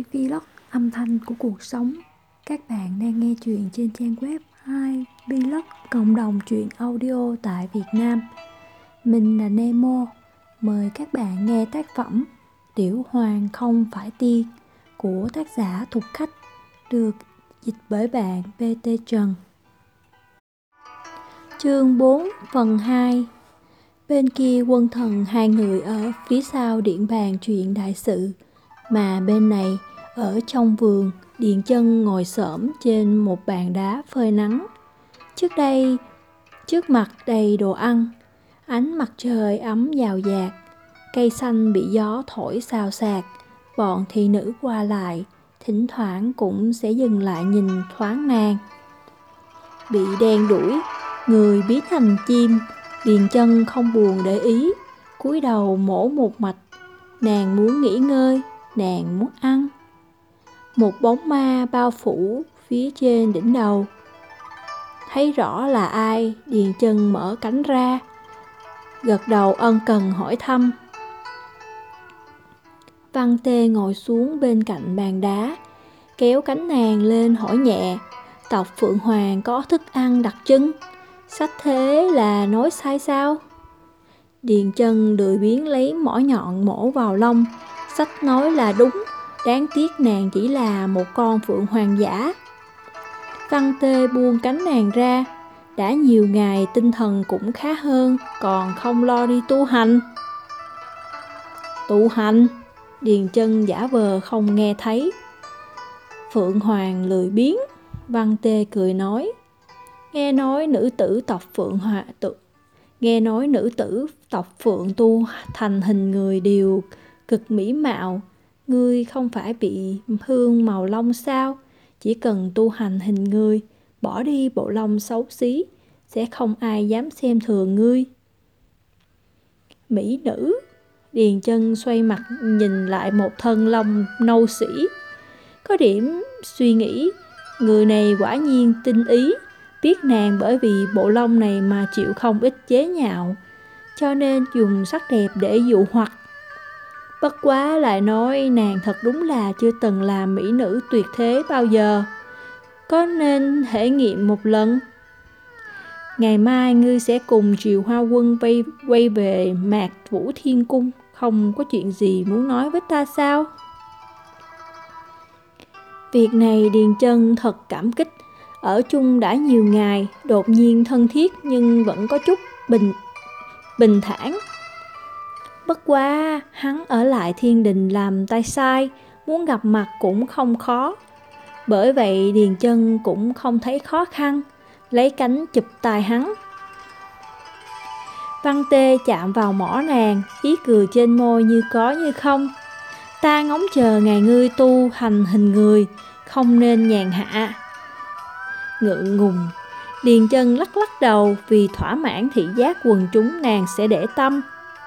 hai vlog âm thanh của cuộc sống. Các bạn đang nghe chuyện trên trang web hai vlog cộng đồng truyện audio tại Việt Nam. Mình là Nemo. Mời các bạn nghe tác phẩm Tiểu Hoàng không phải tiên của tác giả Thục Khách, được dịch bởi bạn PT Trần. Chương 4 phần 2. Bên kia quân thần hai người ở phía sau điện bàn chuyện đại sự, mà bên này ở trong vườn, Điền Chân ngồi xổm trên một bàn đá phơi nắng. Trước mặt đầy đồ ăn, ánh mặt trời ấm dào dạt, cây xanh bị gió thổi xào xạc. Bọn thị nữ qua lại, thỉnh thoảng cũng sẽ dừng lại nhìn thoáng nàng. Bị đen đuổi, người biến thành chim, Điền Chân không buồn để ý, cúi đầu mổ một mạch. Nàng muốn nghỉ ngơi, nàng muốn ăn. Một bóng ma bao phủ phía trên đỉnh đầu. Thấy rõ là ai, Điền Chân mở cánh ra, gật đầu ân cần hỏi thăm. Văn Tê ngồi xuống bên cạnh bàn đá, kéo cánh nàng lên hỏi nhẹ. Tộc Phượng Hoàng có thức ăn đặc trưng, sách thế là nói sai sao? Điền Chân lười biếng lấy mỏ nhọn mổ vào lông, sách nói là đúng, đáng tiếc nàng chỉ là một con phượng hoàng giả. Văn Tê buông cánh nàng ra, đã nhiều ngày tinh thần cũng khá hơn, còn không lo đi tu hành. Tu hành? Điền Chân giả vờ không nghe thấy. Phượng Hoàng lười biếng. Văn Tê cười nói, nghe nói nữ tử tộc Phượng tu thành hình người đều cực mỹ mạo. Ngươi không phải bị hương màu lông sao? Chỉ cần tu hành hình người, bỏ đi bộ lông xấu xí, sẽ không ai dám xem thường ngươi. Mỹ nữ? Điền Chân xoay mặt nhìn lại một thân lông nâu sĩ, có điểm suy nghĩ. Người này quả nhiên tinh ý, biết nàng bởi vì bộ lông này mà chịu không ít chế nhạo, cho nên dùng sắc đẹp để dụ hoặc. Bất quá lại nói nàng thật đúng là chưa từng làm mỹ nữ tuyệt thế bao giờ, có nên thể nghiệm một lần. Ngày mai ngươi sẽ cùng Triều Hoa Quân quay về Mạc Vũ Thiên Cung, không có chuyện gì muốn nói với ta sao? Việc này Điền Chân thật cảm kích. Ở chung đã nhiều ngày, đột nhiên thân thiết nhưng vẫn có chút bình thản. Bất quá hắn ở lại Thiên Đình làm tay sai, muốn gặp mặt cũng không khó. Bởi vậy Điền Chân cũng không thấy khó khăn, lấy cánh chụp tai hắn. Văn Tê chạm vào mỏ nàng, ý cười trên môi như có như không. Ta ngóng chờ ngày ngươi tu hành hình người, không nên nhàn hạ. Ngượng ngùng, Điền Chân lắc lắc đầu, vì thỏa mãn thị giác quần chúng nàng sẽ để tâm.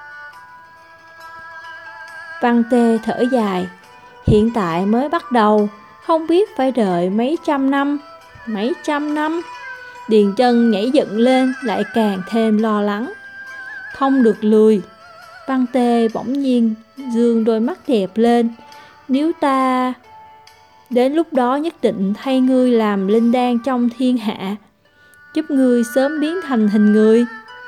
Văn Tê thở dài, hiện tại mới bắt đầu, không biết phải đợi mấy trăm năm. Điền Chân nhảy dựng lên, lại càng thêm lo lắng. Không được lười. Văn Tê bỗng nhiên dương đôi mắt đẹp lên, nếu ta đến lúc đó nhất định thay ngươi làm linh đan trong thiên hạ, giúp ngươi sớm biến thành hình người.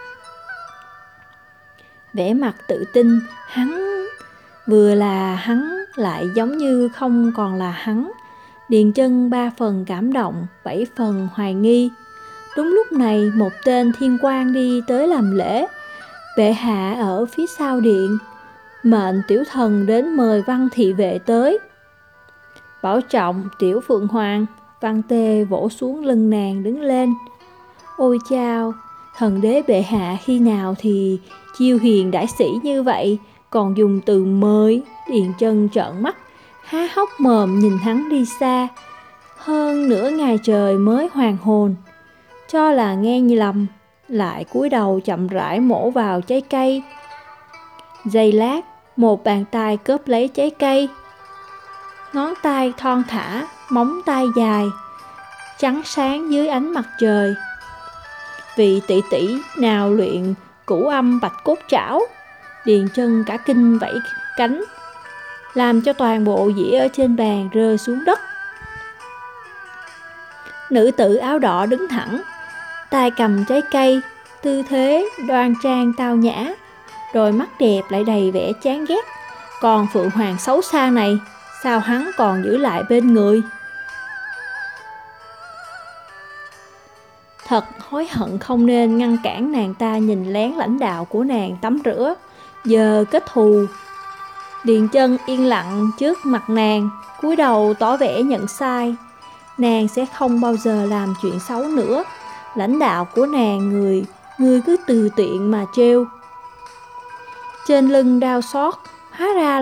Vẻ mặt tự tin, hắn vừa là hắn lại giống như không còn là hắn. Điền Chân 3 phần cảm động, 7 phần hoài nghi. Đúng lúc này một tên thiên quan đi tới làm lễ. Bệ hạ ở phía sau điện, mệnh tiểu thần đến mời Văn thị vệ tới. Bảo trọng tiểu Phượng Hoàng. Văn Tê vỗ xuống lưng nàng đứng lên. Ôi chao, thần đế bệ hạ khi nào thì chiêu hiền đại sĩ như vậy, còn dùng từ mời. Điền Chân trợn mắt, há hốc mồm nhìn hắn đi xa. Hơn nửa ngày trời mới hoàn hồn, cho là nghe như lầm, lại cúi đầu chậm rãi mổ vào trái cây. Giây lát, một bàn tay cướp lấy trái cây. Ngón tay thon thả, móng tay dài, trắng sáng dưới ánh mặt trời. Vị tỷ tỷ nào luyện cửu âm bạch cốt trảo? Điền Chân cả kinh vẫy cánh. làm cho toàn bộ dĩa ở trên bàn rơi xuống đất. Nữ tử áo đỏ đứng thẳng, tay cầm trái cây, tư thế đoan trang tao nhã, đôi mắt đẹp lại đầy vẻ chán ghét. Còn Phượng Hoàng xấu xa này, sao hắn còn giữ lại bên người? Thật hối hận không nên ngăn cản nàng ta nhìn lén lãnh đạo của nàng tắm rửa, giờ kết thù. Điền Chân yên lặng trước mặt nàng, cúi đầu tỏ vẻ nhận sai. Nàng sẽ không bao giờ làm chuyện xấu nữa. Lãnh đạo của nàng người cứ tùy tiện mà trêu. Trên lưng đau xót, hóa ra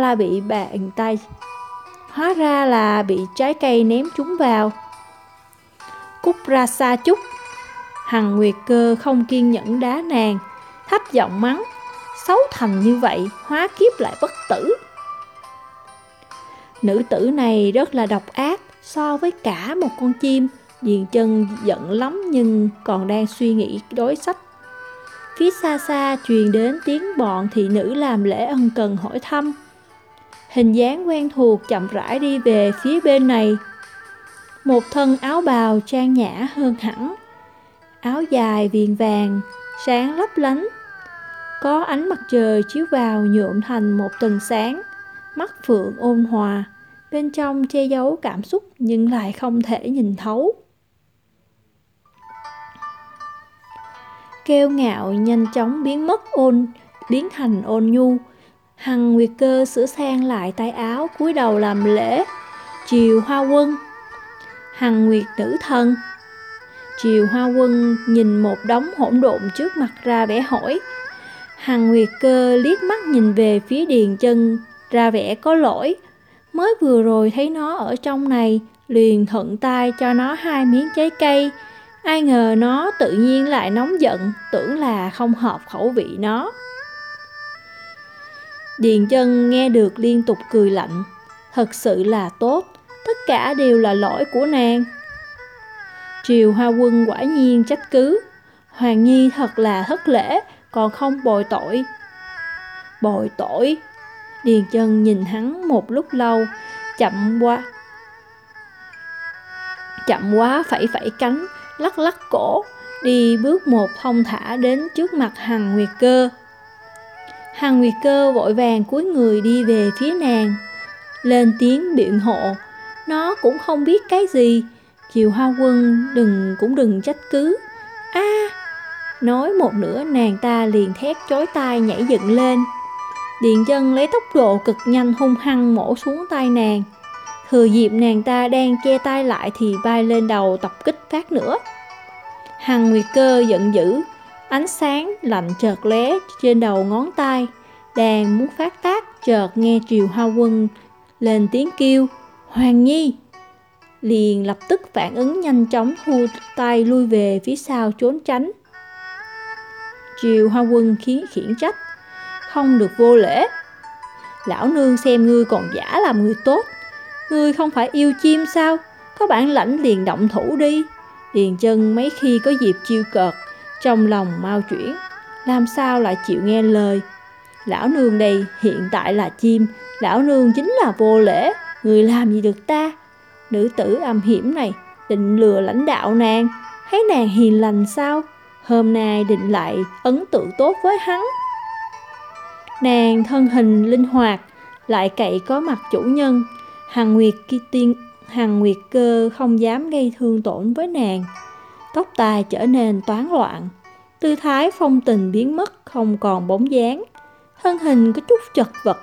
là bị trái cây ném trúng vào. Cút ra xa chút. Hằng Nguyệt Cơ không kiên nhẫn đá nàng, thấp giọng mắng, xấu thành như vậy, hóa kiếp lại bất tử. Nữ tử này rất là độc ác, so với cả một con chim. Điền Chân giận lắm nhưng còn đang suy nghĩ đối sách. Phía xa xa truyền đến tiếng bọn thị nữ làm lễ ân cần hỏi thăm. Hình dáng quen thuộc chậm rãi đi về phía bên này. Một thân áo bào trang nhã hơn hẳn, áo dài viền vàng, sáng lấp lánh. Có ánh mặt trời chiếu vào nhuộm thành một tầng sáng. Mắt phượng ôn hòa, bên trong che giấu cảm xúc nhưng lại không thể nhìn thấu. Kiêu ngạo nhanh chóng biến thành ôn nhu. Hằng Nguyệt Cơ sửa sang lại tay áo, cúi đầu làm lễ. Triều Hoa Quân. Hằng Nguyệt nữ thần. Triều Hoa Quân nhìn một đống hỗn độn trước mặt ra vẻ hỏi. Hằng Nguyệt Cơ liếc mắt nhìn về phía Điền Chân, ra vẻ có lỗi. Mới vừa rồi thấy nó ở trong này, liền thuận tay cho nó 2 miếng trái cây. Ai ngờ nó tự nhiên lại nóng giận, tưởng là không hợp khẩu vị nó. Điền Chân nghe được liên tục cười lạnh. Thật sự là tốt, tất cả đều là lỗi của nàng. Triều Hoa Quân quả nhiên trách cứ. Hoàng Nhi thật là thất lễ, còn không bồi tội. Bồi tội? Điền Chân nhìn hắn một lúc lâu, chậm quá phẩy phẩy cánh, lắc lắc cổ, đi bước một thong thả đến trước mặt Hằng Nguyệt Cơ. Hằng Nguyệt Cơ vội vàng cúi người đi về phía nàng, lên tiếng biện hộ. Nó cũng không biết cái gì. Triều Hoa Quân cũng đừng trách cứ. Nói một nửa nàng ta liền thét chói tai nhảy dựng lên. Điền Chân lấy tốc độ cực nhanh hung hăng mổ xuống tay nàng. Thừa dịp nàng ta đang che tay lại thì bay lên đầu tập kích phát nữa. Hằng Nguyệt Cơ giận dữ, ánh sáng lạnh chợt lóe trên đầu ngón tay, đang muốn phát tác chợt nghe Triều Hoa Quân lên tiếng kêu Hoàng Nhi, liền lập tức phản ứng nhanh chóng thu tay lui về phía sau trốn tránh. Triều Hoa Quân khiển trách, không được vô lễ. Lão nương xem ngươi còn giả làm người tốt. Ngươi không phải yêu chim sao? Có bản lãnh liền động thủ đi. Điền Chân mấy khi có dịp chiêu cợt, trong lòng mau chuyển, làm sao lại chịu nghe lời. Lão nương đây hiện tại là chim, lão nương chính là vô lễ. Người làm gì được ta? Nữ tử âm hiểm này định lừa lãnh đạo nàng, thấy nàng hiền lành sao? Hôm nay định lại ấn tượng tốt với hắn. Nàng thân hình linh hoạt, lại cậy có mặt chủ nhân. Hằng Nguyệt Cơ không dám gây thương tổn với nàng. Tóc tai trở nên toán loạn, tư thái phong tình biến mất không còn bóng dáng, thân hình có chút chật vật.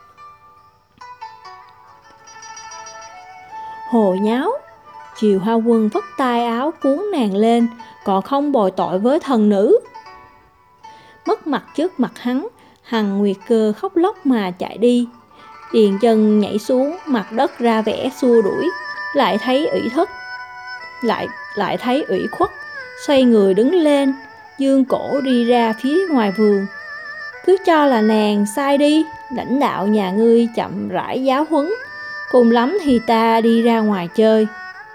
Hồ nháo. Triều Hoa Quân vất tay áo cuốn nàng lên, còn không bồi tội với thần nữ. Mất mặt trước mặt hắn, Hằng Nguyệt Cơ khóc lóc mà chạy đi. Điền Chân nhảy xuống mặt đất ra vẻ xua đuổi, lại thấy ủy khuất, xoay người đứng lên, dương cổ đi ra phía ngoài vườn. Cứ cho là nàng sai đi, lãnh đạo nhà ngươi chậm rãi giáo huấn, cùng lắm thì ta đi ra ngoài chơi.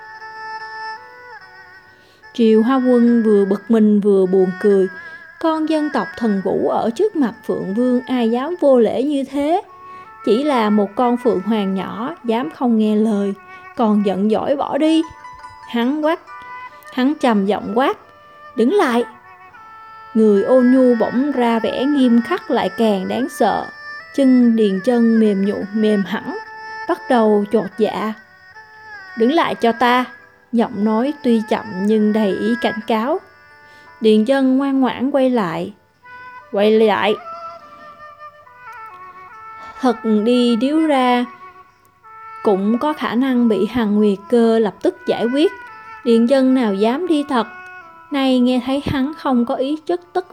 Triều Hoa Quân vừa bực mình vừa buồn cười. Con dân tộc Thần Vũ ở trước mặt Phượng Vương ai dám vô lễ như thế. chỉ là một con phượng hoàng nhỏ, dám không nghe lời, còn giận dỗi bỏ đi. Hắn trầm giọng quát, đứng lại. Người ôn nhu bỗng ra vẻ nghiêm khắc lại càng đáng sợ. Chân Điền Chân mềm hẳn, bắt đầu chột dạ. Đứng lại cho ta. Giọng nói tuy chậm nhưng đầy ý cảnh cáo. Điền Chân ngoan ngoãn quay lại. Thật đi điếu ra cũng có khả năng bị Hằng Nguyệt Cơ lập tức giải quyết. Điền Chân nào dám đi thật. Nay nghe thấy hắn không có ý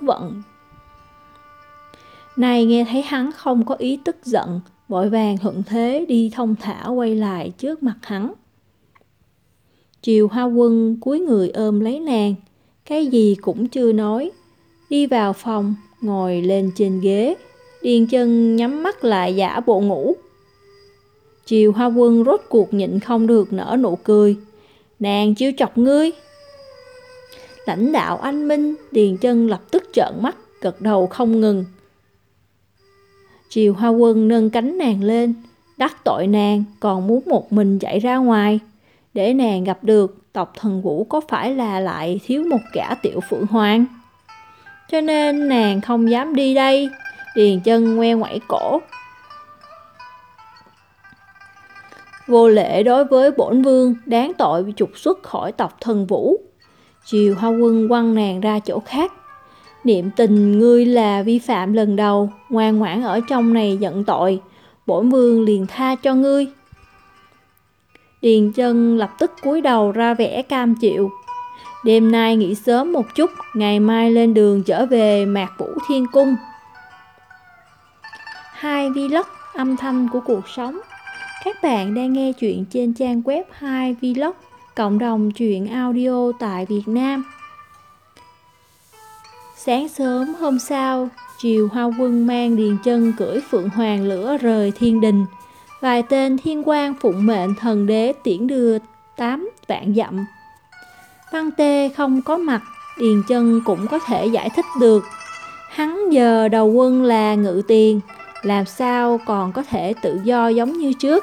tức giận, vội vàng thuận thế đi thông thả quay lại trước mặt hắn. Triều Hoa Quân cúi người ôm lấy nàng, cái gì cũng chưa nói, đi vào phòng, ngồi lên trên ghế. Điền Chân nhắm mắt lại giả bộ ngủ. Triều Hoa Quân rốt cuộc nhịn không được nở nụ cười. Nàng chiêu chọc ngươi. Lãnh đạo anh minh. Điền Chân lập tức trợn mắt, gật đầu không ngừng. Triều Hoa Quân nâng cánh nàng lên, đắc tội nàng còn muốn một mình chạy ra ngoài, để nàng gặp được tộc Thần Vũ có phải là lại thiếu một gã tiểu phượng hoàng. Cho nên nàng không dám đi đây. Điền Chân ngoe ngoẩy cổ. Vô lễ đối với bổn vương, đáng tội bị trục xuất khỏi tộc Thần Vũ. Triều Hoa Quân quăng nàng ra chỗ khác. Niệm tình ngươi là vi phạm lần đầu, ngoan ngoãn ở trong này nhận tội, bổn vương liền tha cho ngươi. Điền Chân lập tức cúi đầu ra vẻ cam chịu. Đêm nay nghỉ sớm một chút, ngày mai lên đường trở về Mạc Vũ Thiên Cung. Hai Vlog, âm thanh của cuộc sống. Các bạn đang nghe chuyện trên trang web Hai Vlog, cộng đồng truyện audio tại Việt Nam. Sáng sớm hôm sau, Triều Hoa Quân mang Điền Chân cưỡi phượng hoàng lửa rời thiên đình. Vài tên thiên quan phụng mệnh thần đế tiễn đưa 8 vạn dặm. Văn Tê không có mặt, Điền Chân cũng có thể giải thích được. Hắn giờ đầu quân là ngự tiền, làm sao còn có thể tự do giống như trước.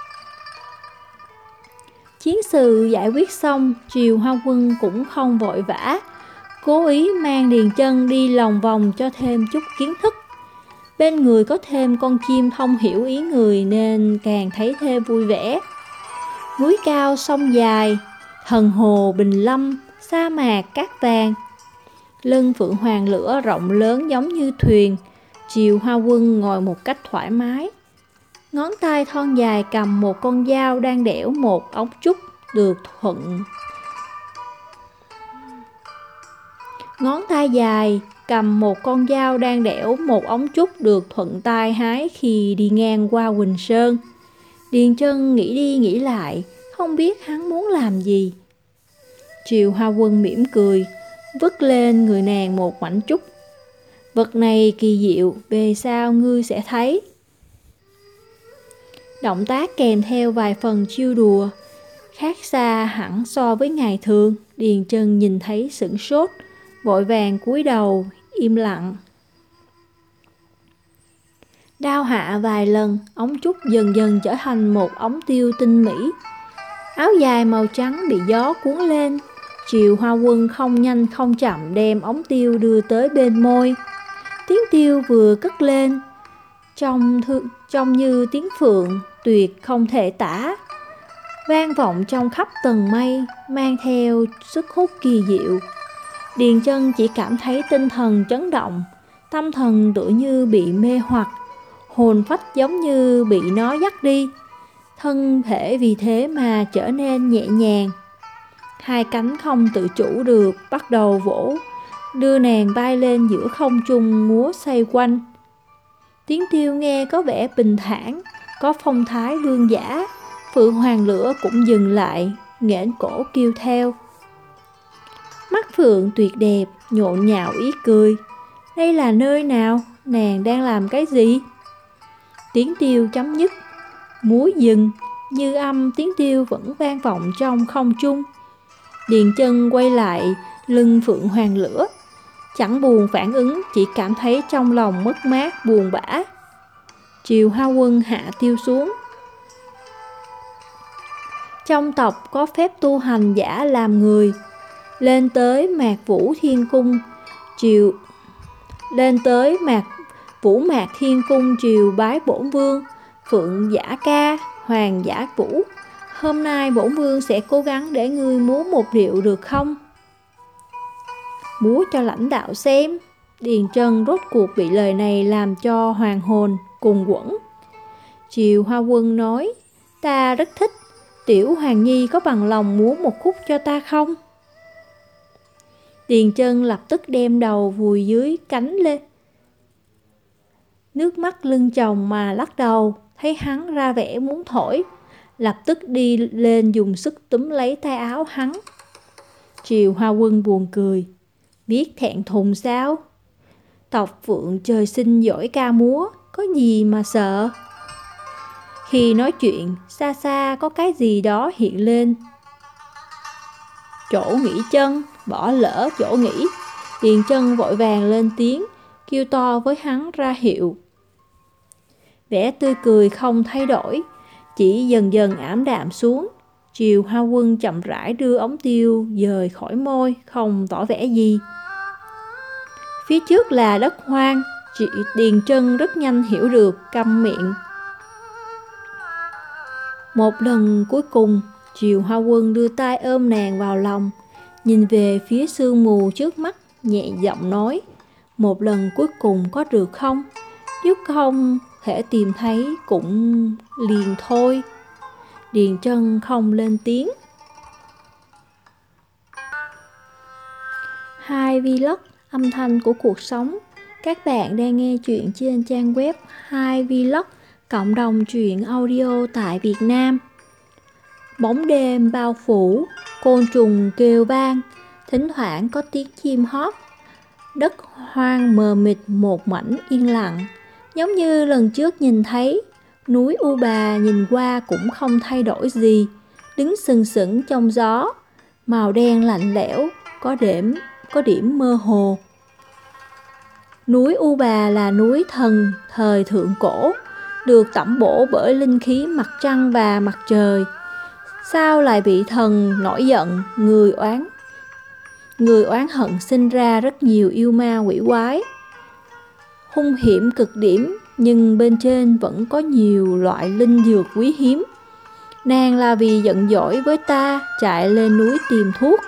Chiến sự giải quyết xong, Triều Hoa Quân cũng không vội vã, cố ý mang Điền Chân đi lòng vòng cho thêm chút kiến thức. Bên người có thêm con chim thông hiểu ý người nên càng thấy thêm vui vẻ. Núi cao sông dài, thần hồ bình lâm, sa mạc cát vàng. Lưng phượng hoàng lửa rộng lớn giống như thuyền. Triều Hoa Quân ngồi một cách thoải mái. Ngón tay thon dài cầm một con dao đang đẽo một ống trúc được thuận. Ngón tay dài cầm một con dao đang đẽo một ống trúc được thuận tay hái khi đi ngang qua Quỳnh Sơn. Điền Chân nghĩ đi nghĩ lại, không biết hắn muốn làm gì. Triều Hoa Quân mỉm cười, vứt lên người nàng một mảnh trúc. Vật này kỳ diệu, về sau ngươi sẽ thấy. Động tác kèm theo vài phần chiêu đùa, khác xa hẳn so với ngày thường. Điền Chân nhìn thấy sửng sốt, vội vàng cúi đầu, im lặng. Đao hạ vài lần, ống trúc dần dần trở thành một ống tiêu tinh mỹ. Áo dài màu trắng bị gió cuốn lên. Triều Hoa Quân không nhanh không chậm đem ống tiêu đưa tới bên môi. Tiếng tiêu vừa cất lên, trông như tiếng phượng, tuyệt không thể tả, vang vọng trong khắp tầng mây, mang theo sức hút kỳ diệu. Điền Chân chỉ cảm thấy tinh thần chấn động, tâm thần tựa như bị mê hoặc, hồn phách giống như bị nó dắt đi, thân thể vì thế mà trở nên nhẹ nhàng. Hai cánh không tự chủ được bắt đầu vỗ, đưa nàng bay lên giữa không trung múa xoay quanh. Tiếng tiêu nghe có vẻ bình thản, có phong thái vương giả. Phượng hoàng lửa cũng dừng lại, nghển cổ kêu theo. Mắt phượng tuyệt đẹp, nhộn nhạo ý cười. Đây là nơi nào? Nàng đang làm cái gì? Tiếng tiêu chấm dứt, múa dừng, như âm tiếng tiêu vẫn vang vọng trong không trung. Điền Chân quay lại lưng phượng hoàng lửa, chẳng buồn phản ứng, chỉ cảm thấy trong lòng mất mát buồn bã. Triều Hoa Quân hạ tiêu xuống. Trong tộc có phép tu hành giả làm người, lên tới Mạc Vũ Thiên Cung Vũ Mạc Thiên Cung triều bái bổn vương. Phượng giả ca, Hoàng giả vũ, hôm nay bổn vương sẽ cố gắng để ngươi múa một điệu được không? Múa cho lãnh đạo xem. Điền Trân rốt cuộc bị lời này làm cho hoàng hồn cùng quẫn. Triều Hoa Quân nói, ta rất thích, tiểu hoàng nhi có bằng lòng múa một khúc cho ta không? Điền Trân lập tức đem đầu vùi dưới cánh lên, nước mắt lưng chồng mà lắc đầu. Thấy hắn ra vẻ muốn thổi, lập tức đi lên dùng sức túm lấy tay áo hắn. Triều Hoa Quân buồn cười, biết thẹn thùng sao? Tộc Phượng trời sinh giỏi ca múa, có gì mà sợ? Khi nói chuyện, xa xa có cái gì đó hiện lên. Chỗ nghỉ chân, bỏ lỡ chỗ nghỉ. Điền Trân vội vàng lên tiếng, kêu to với hắn ra hiệu. Vẻ tươi cười không thay đổi, chỉ dần dần ảm đạm xuống. Triều Hoa Quân chậm rãi đưa ống tiêu dời khỏi môi, không tỏ vẻ gì. Phía trước là đất hoang, Điền Trân rất nhanh hiểu được, câm miệng. Một lần cuối cùng, Triều Hoa Quân đưa tay ôm nàng vào lòng, nhìn về phía sương mù trước mắt, nhẹ giọng nói, một lần cuối cùng có được không? Nếu không thể tìm thấy cũng liền thôi. Điền Trân không lên tiếng. Hai Vlog, âm thanh của cuộc sống. Các bạn đang nghe chuyện trên trang web Hai Vlog, cộng đồng truyện audio tại Việt Nam. Bóng đêm bao phủ, côn trùng kêu vang, thỉnh thoảng có tiếng chim hót. Đất hoang mờ mịt một mảnh yên lặng, giống như lần trước nhìn thấy. Núi U Bà nhìn qua cũng không thay đổi gì, đứng sừng sững trong gió, màu đen lạnh lẽo, có điểm mơ hồ. Núi U Bà là núi thần thời thượng cổ, được tẩm bổ bởi linh khí mặt trăng và mặt trời. Sao lại bị thần nổi giận, người oán hận sinh ra rất nhiều yêu ma quỷ quái, hung hiểm cực điểm, nhưng bên trên vẫn có nhiều loại linh dược quý hiếm. Nàng là vì giận dỗi với ta, chạy lên núi tìm thuốc.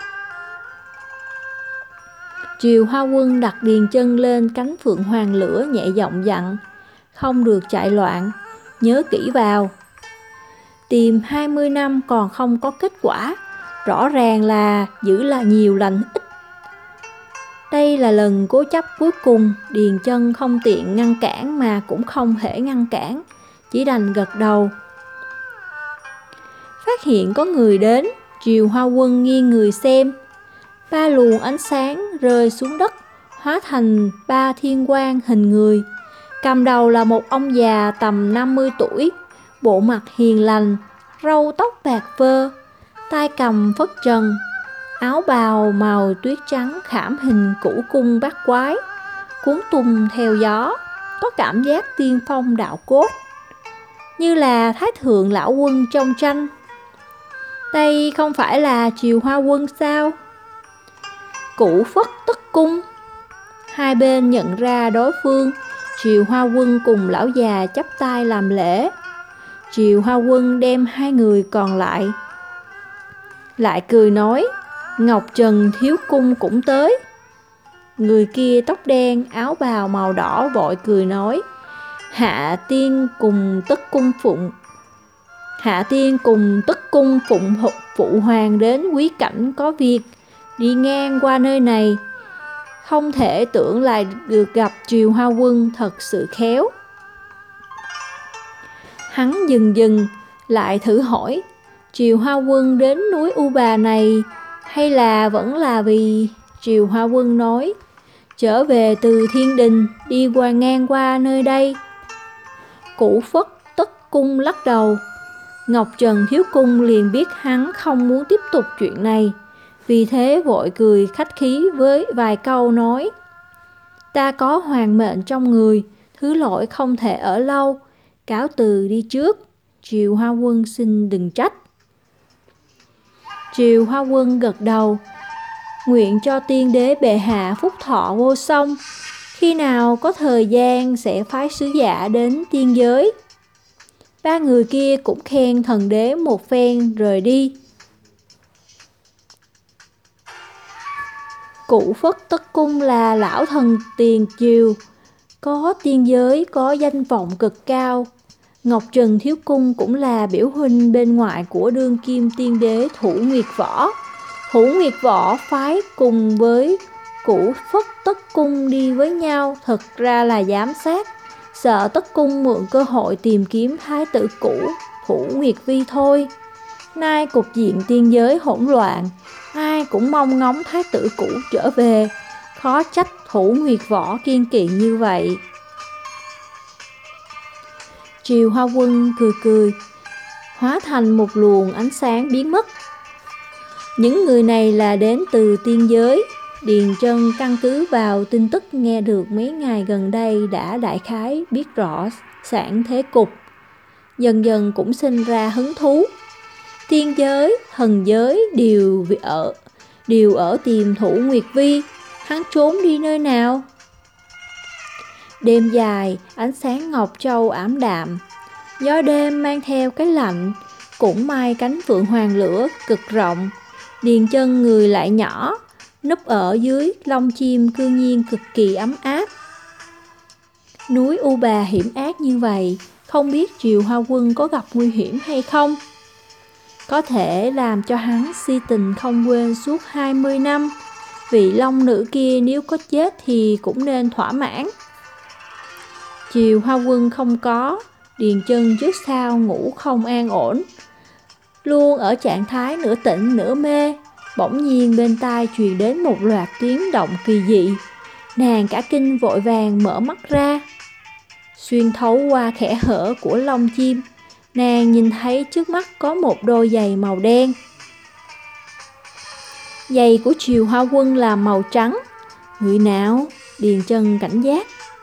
Triều Hoa Quân đặt Điền Trân lên cánh phượng hoàng lửa, nhẹ giọng dặn, không được chạy loạn, nhớ kỹ vào. Tìm 20 năm còn không có kết quả, rõ ràng là giữ là nhiều lành ít. Đây là lần cố chấp cuối cùng. Điền Trân không tiện ngăn cản mà cũng không thể ngăn cản, chỉ đành gật đầu. Phát hiện có người đến, Triều Hoa Quân nghiêng người xem. 3 luồng ánh sáng rơi xuống đất, hóa thành 3 thiên quang hình người. Cầm đầu là một ông già tầm 50 tuổi, bộ mặt hiền lành, râu tóc bạc phơ, tay cầm phất trần, áo bào màu tuyết trắng khảm hình cửu cung bát quái, cuốn tung theo gió, có cảm giác tiên phong đạo cốt, như là Thái Thượng Lão Quân trong tranh. Đây không phải là Triều Hoa Quân sao? Cửu Phất Tất Cung. Hai bên nhận ra đối phương, Triều Hoa Quân cùng lão già chắp tay làm lễ. Triều Hoa Quân đem 2 người còn lại cười nói, Ngọc Trần Thiếu Cung cũng tới. Người kia tóc đen, áo bào màu đỏ vội cười nói, Hạ tiên cùng tất cung phụng phụ hoàng đến quý cảnh có việc, đi ngang qua nơi này, không thể tưởng lại được gặp Triều Hoa Quân, thật sự khéo. Hắn dừng lại thử hỏi, Triều Hoa Quân đến núi U Bà này hay là vẫn là vì... Triều Hoa Quân nói, trở về từ thiên đình, đi ngang qua nơi đây. Cửu Phất Tất Cung lắc đầu. Ngọc Trần Thiếu Cung liền biết hắn không muốn tiếp tục chuyện này, vì thế vội cười khách khí với vài câu nói, ta có hoàng mệnh trong người, thứ lỗi không thể ở lâu, cáo từ đi trước, Triều Hoa Quân xin đừng trách. Triều Hoa Quân gật đầu, nguyện cho tiên đế bệ hạ phúc thọ vô song, khi nào có thời gian sẽ phái sứ giả đến tiên giới. Ba người kia cũng khen thần đế một phen rời đi. Cụ Phất Tất Cung là lão thần tiền triều, có tiên giới, có danh vọng cực cao. Ngọc Trần Thiếu Cung cũng là biểu huynh bên ngoại của đương kim tiên đế Thủ Nguyệt Võ. Thủ Nguyệt Võ phái cùng với Cụ Phất Tất Cung đi với nhau, thật ra là giám sát, sợ Tất Cung mượn cơ hội tìm kiếm thái tử cũ Thủ Nguyệt Vi thôi. Nay cục diện tiên giới hỗn loạn, ai cũng mong ngóng thái tử cũ trở về, khó trách Thủ Nguyệt Võ kiên kỵ như vậy. Triều Hoa Quân cười cười, hóa thành một luồng ánh sáng biến mất. Những người này là đến từ tiên giới. Điền Trân căn cứ vào tin tức nghe được mấy ngày gần đây đã đại khái biết rõ sẵn thế cục, dần dần cũng sinh ra hứng thú. Tiên giới, thần giới đều ở tìm Thủ Nguyệt Vi, hắn trốn đi nơi nào? Đêm dài, ánh sáng Ngọc Châu ảm đạm, gió đêm mang theo cái lạnh, cũng may cánh phượng hoàng lửa cực rộng. Điền Chân người lại nhỏ, núp ở dưới lông chim cương nhiên cực kỳ ấm áp. Núi U Bà hiểm ác như vậy, không biết Triều Hoa Quân có gặp nguy hiểm hay không? Có thể làm cho hắn si tình không quên suốt 20 năm. Vị long nữ kia nếu có chết thì cũng nên thỏa mãn. Triều Hoa Quân không có, Điền Chân trước sau ngủ không an ổn, luôn ở trạng thái nửa tỉnh nửa mê. Bỗng nhiên bên tai truyền đến một loạt tiếng động kỳ dị. Nàng cả kinh vội vàng mở mắt ra. Xuyên thấu qua kẽ hở của lông chim, nàng nhìn thấy trước mắt có một đôi giày màu đen. Giày của Triều Hoa Quân là màu trắng. Người nào? Điền Chân cảnh giác.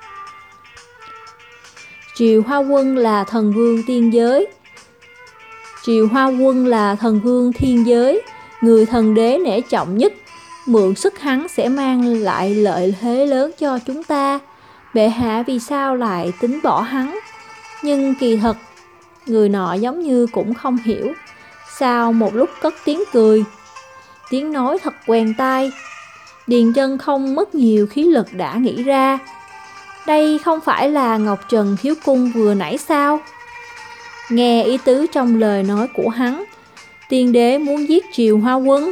Triều Hoa Quân là thần vương tiên giới. Triều Hoa Quân là thần vương thiên giới, người thần đế nể trọng nhất. Mượn sức hắn sẽ mang lại lợi thế lớn cho chúng ta. Bệ hạ vì sao lại tính bỏ hắn? Nhưng kỳ thật, người nọ giống như cũng không hiểu. Sau một lúc cất tiếng cười, tiếng nói thật quen tai. Điền Chân không mất nhiều khí lực đã nghĩ ra, đây không phải là Ngọc Trần Thiếu Cung vừa nãy sao? Nghe ý tứ trong lời nói của hắn, tiên đế muốn giết Triều Hoa Quân.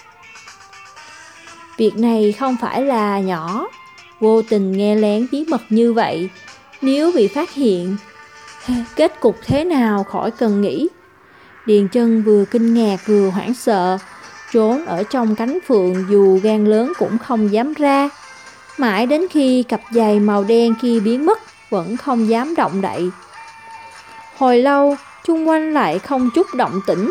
Việc này không phải là nhỏ, vô tình nghe lén bí mật như vậy, nếu bị phát hiện, kết cục thế nào khỏi cần nghĩ. Điền Chân vừa kinh ngạc vừa hoảng sợ, trốn ở trong cánh phượng dù gan lớn cũng không dám ra. Mãi đến khi cặp giày màu đen kia biến mất, vẫn không dám động đậy. Hồi lâu, chung quanh lại không chút động tĩnh.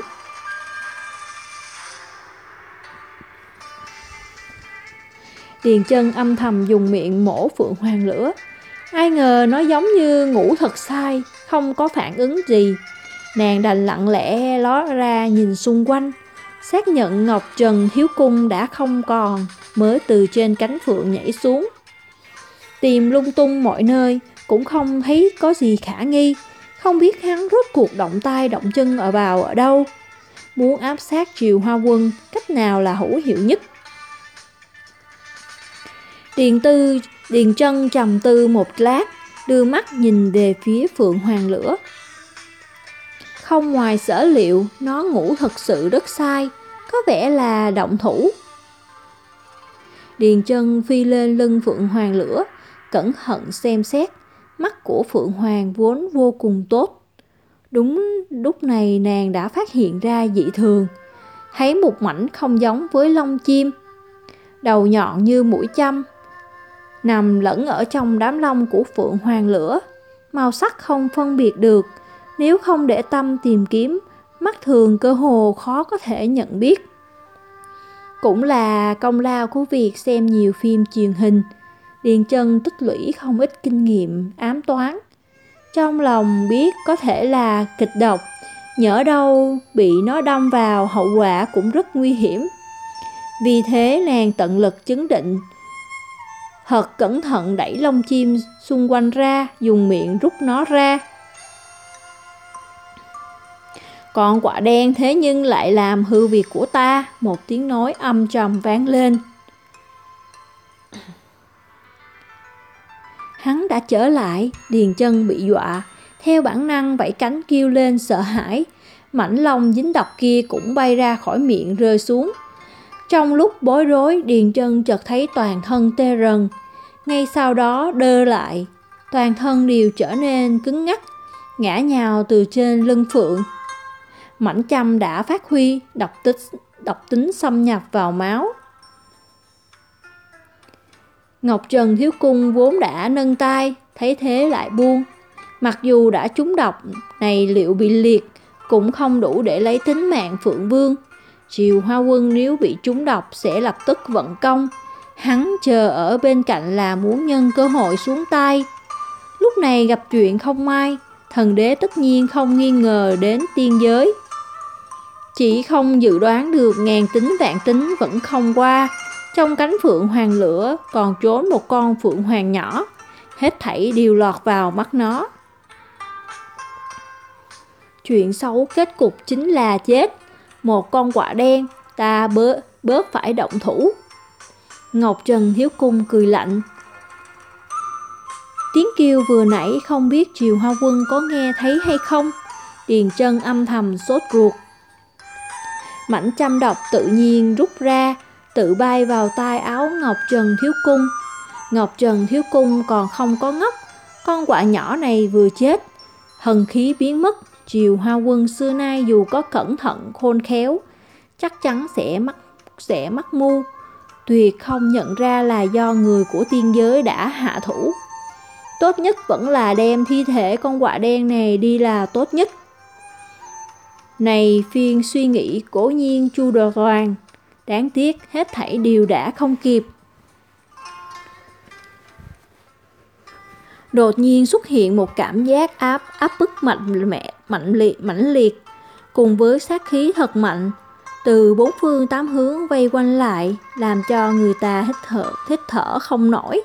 Điền Chân âm thầm dùng miệng mổ phượng hoàng lửa. Ai ngờ nó giống như ngủ thật sai, không có phản ứng gì. Nàng đành lặng lẽ ló ra nhìn xung quanh, xác nhận Ngọc Trần Thiếu Cung đã không còn, mới từ trên cánh phượng nhảy xuống. Tìm lung tung mọi nơi, cũng không thấy có gì khả nghi. Không biết hắn rốt cuộc động tay động chân ở đâu. Muốn áp sát Triều Hoa Quân, cách nào là hữu hiệu nhất? Điền Trân trầm tư một lát, đưa mắt nhìn về phía phượng hoàng lửa. Không ngoài sở liệu, nó ngủ thật sự rất sai, có vẻ là động thủ. Điền Trân phi lên lưng phượng hoàng lửa, cẩn thận xem xét. Mắt của phượng hoàng vốn vô cùng tốt. Đúng lúc này nàng đã phát hiện ra dị thường, thấy một mảnh không giống với lông chim, đầu nhọn như mũi châm, nằm lẫn ở trong đám lông của phượng hoàng lửa. Màu sắc không phân biệt được, nếu không để tâm tìm kiếm, mắt thường cơ hồ khó có thể nhận biết. Cũng là công lao của việc xem nhiều phim truyền hình. Điền Chân tích lũy không ít kinh nghiệm ám toán. Trong lòng biết có thể là kịch độc, nhỡ đâu bị nó đâm vào hậu quả cũng rất nguy hiểm. Vì thế nàng tận lực chấn định, thật cẩn thận đẩy lông chim xung quanh ra, dùng miệng rút nó ra. Con quạ đen thế nhưng lại làm hư việc của ta, một tiếng nói âm trầm vang lên. Hắn đã trở lại, Điền Chân bị dọa, theo bản năng vẫy cánh kêu lên sợ hãi. Mảnh lông dính độc kia cũng bay ra khỏi miệng rơi xuống. Trong lúc bối rối, Điền Chân chợt thấy toàn thân tê rần. Ngay sau đó đơ lại, toàn thân đều trở nên cứng ngắc, ngã nhào từ trên lưng phượng. Mảnh châm đã phát huy, độc tính xâm nhập vào máu. Ngọc Trần Thiếu Cung vốn đã nâng tay, thấy thế lại buông. Mặc dù đã trúng độc, này liệu bị liệt cũng không đủ để lấy tính mạng Phượng Vương. Triều Hoa Quân nếu bị trúng độc sẽ lập tức vận công. Hắn chờ ở bên cạnh là muốn nhân cơ hội xuống tay. Lúc này gặp chuyện không may, thần đế tất nhiên không nghi ngờ đến tiên giới. Chỉ không dự đoán được ngàn tính vạn tính vẫn không qua. Trong cánh phượng hoàng lửa còn trốn một con phượng hoàng nhỏ, hết thảy đều lọt vào mắt nó. Chuyện xấu kết cục chính là chết. Một con quạ đen, ta bớt phải động thủ. Ngọc Trần Thiếu Cung cười lạnh. Tiếng kêu vừa nãy không biết Triều Hoa Quân có nghe thấy hay không. Điền Chân âm thầm sốt ruột. Mảnh châm độc tự nhiên rút ra, tự bay vào tai áo Ngọc Trần Thiếu Cung. Ngọc Trần Thiếu Cung còn không có ngốc, con quạ nhỏ này vừa chết, thần khí biến mất. Triều Hoa Quân xưa nay dù có cẩn thận khôn khéo, chắc chắn sẽ mắc mưu, tuyệt không nhận ra là do người của tiên giới đã hạ thủ. Tốt nhất vẫn là đem thi thể con quạ đen này đi là tốt nhất. Này phiên suy nghĩ cố nhiên chu toàn, đáng tiếc hết thảy đều đã không kịp. Đột nhiên xuất hiện một cảm giác áp bức mãnh liệt, cùng với sát khí thật mạnh, từ bốn phương tám hướng vây quanh lại, làm cho người ta hít thở không nổi.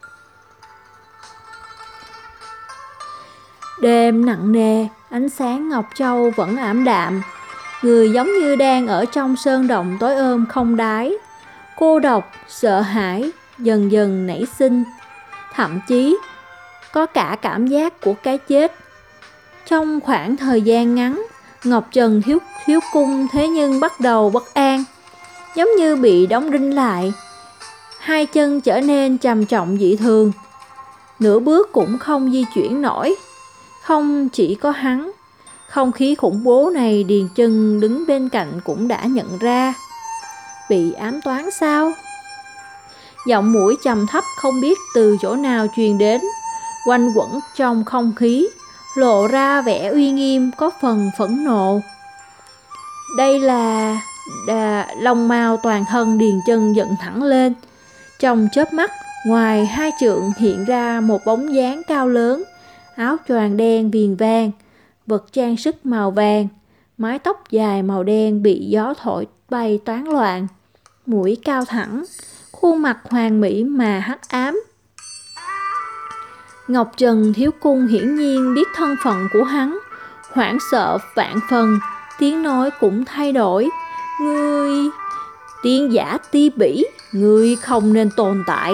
Đêm nặng nề, ánh sáng Ngọc Châu vẫn ảm đạm, người giống như đang ở trong sơn động tối ôm không đáy. Cô độc, sợ hãi dần dần nảy sinh, thậm chí có cả cảm giác của cái chết. Trong khoảng thời gian ngắn, Ngọc Trần Thiếu Cung thế nhưng bắt đầu bất an, giống như bị đóng đinh lại. Hai chân trở nên trầm trọng dị thường, nửa bước cũng không di chuyển nổi. Không chỉ có hắn, không khí khủng bố này Điền Chân đứng bên cạnh cũng đã nhận ra. Bị ám toán sao? Giọng mũi trầm thấp không biết từ chỗ nào truyền đến, quanh quẩn trong không khí, lộ ra vẻ uy nghiêm có phần phẫn nộ. Đây là lông mao toàn thân Điền Chân dựng thẳng lên. Trong chớp mắt, ngoài hai trượng hiện ra một bóng dáng cao lớn, áo choàng đen viền vàng, vật trang sức màu vàng, mái tóc dài màu đen bị gió thổi bay toán loạn, mũi cao thẳng, khuôn mặt hoàn mỹ mà hắc ám. Ngọc Trần Thiếu Cung hiển nhiên biết thân phận của hắn, hoảng sợ vạn phần, tiếng nói cũng thay đổi. Ngươi, tiên giả ti bỉ, ngươi không nên tồn tại.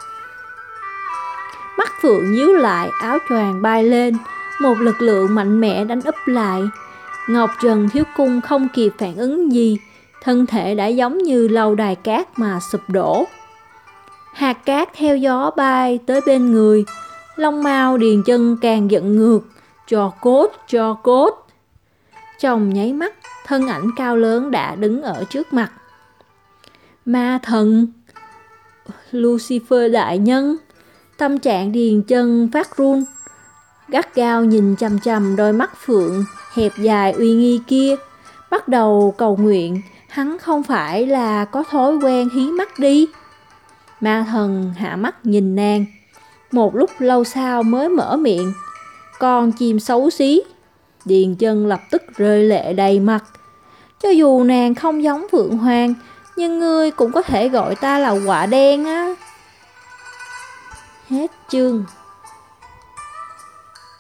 Mắt phượng nhíu lại, áo choàng bay lên, một lực lượng mạnh mẽ đánh úp lại. Ngọc Trần Thiếu Cung không kịp phản ứng gì, thân thể đã giống như lâu đài cát mà sụp đổ. Hạt cát theo gió bay tới bên người, lông mao Điền Chân càng giận ngược, cho cốt. Trong nháy mắt, thân ảnh cao lớn đã đứng ở trước mặt. Ma thần, Lucifer đại nhân. Tâm trạng Điền Chân phát run, gắt gao nhìn chằm chằm đôi mắt phượng hẹp dài uy nghi kia, bắt đầu cầu nguyện hắn không phải là có thói quen hí mắt đi. Ma thần hạ mắt nhìn nàng, một lúc lâu sau mới mở miệng. con chim xấu xí. Điền Chân lập tức rơi lệ đầy mặt. Cho dù nàng không giống Phượng Hoàng, nhưng ngươi cũng có thể gọi ta là Quạ Đen á. Hết chương.